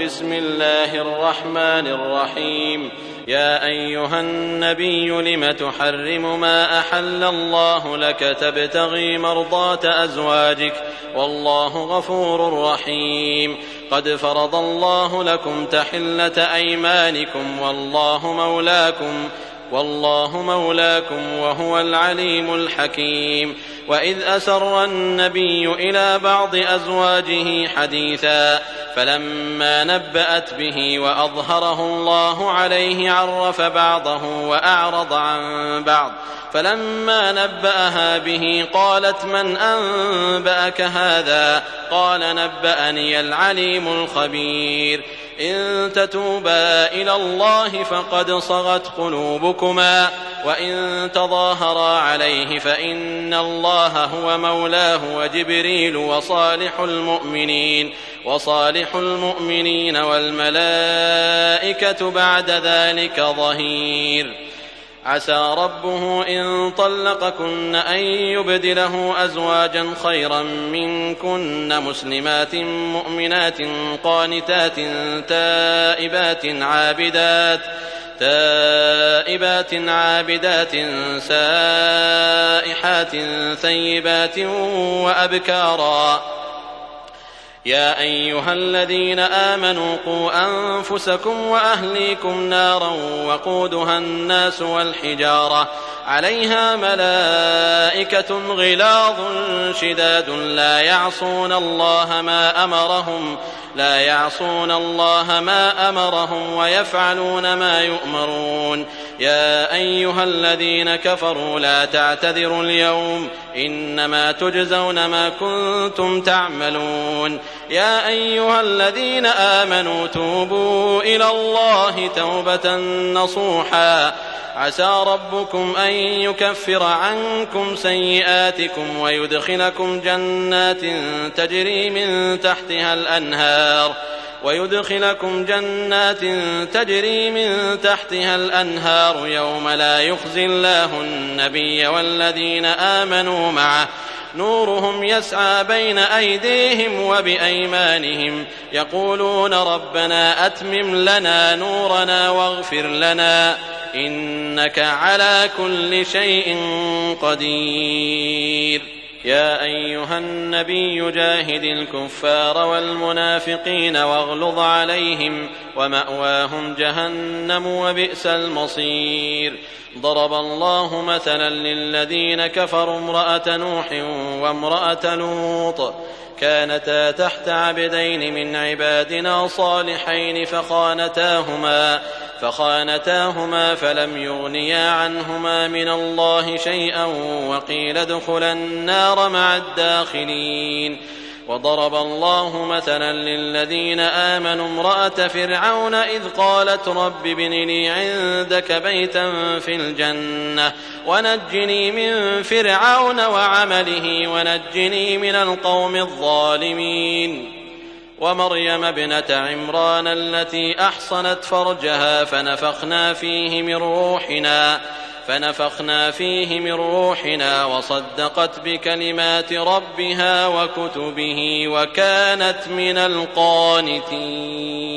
بسم الله الرحمن الرحيم. يا أيها النبي لم تحرم ما أحل الله لك تبتغي مرضات أزواجك والله غفور رحيم. قد فرض الله لكم تحلة أيمانكم والله مولاكم وهو العليم الحكيم. وإذ أسر النبي إلى بعض أزواجه حديثا فلما نبأت به وأظهره الله عليه عرف بعضه وأعرض عن بعض فلما نبأها به قالت من أنبأك هذا؟ قال نبأني العليم الخبير. إن تتوبا إلى الله فقد صغت قلوبكما وإن تظاهرا عليه فإن الله هو مولاه وجبريل وصالح المؤمنين والملائكة بعد ذلك ظهير. عسى ربه إن طلقكن أن يبدله أزواجا خيرا منكن مسلمات مؤمنات قانتات تائبات عابدات سائحات ثيبات وأبكارا. يا أيها الذين آمنوا قوا أنفسكم وأهليكم نارا وقودها الناس والحجارة عليها ملائكة غلاظ شداد لا يعصون الله ما أمرهم ويفعلون ما يؤمرون. يا أيها الذين كفروا لا تعتذروا اليوم إنما تجزون ما كنتم تعملون. يا أيها الذين آمنوا توبوا إلى الله توبة نصوحا عسى ربكم أن يكفر عنكم سيئاتكم ويدخلكم جنات تجري من تحتها الأنهار يوم لا يخزي الله النبي والذين آمنوا معه نورهم يسعى بين أيديهم وبأيمانهم يقولون ربنا أتمم لنا نورنا واغفر لنا إنك على كل شيء قدير. يا أيها النبي جاهد الكفار والمنافقين واغلظ عليهم ومأواهم جهنم وبئس المصير. ضرب الله مثلا للذين كفروا امرأة نوح وامرأة لوط كانتا تحت عبدين من عبادنا صالحين فخانتاهما فلم يغنيا عنهما من الله شيئا وقيل ادخلا النار مع الداخلين. وضرب الله مثلا للذين آمنوا امرأة فرعون إذ قالت رب ابن لي عندك بيتا في الجنة ونجني من فرعون وعمله ونجني من القوم الظالمين. ومريم ابنة عمران التي أحصنت فرجها فنفخنا فيه من روحنا وصدقت بكلمات ربها وكتبه وكانت من القانتين.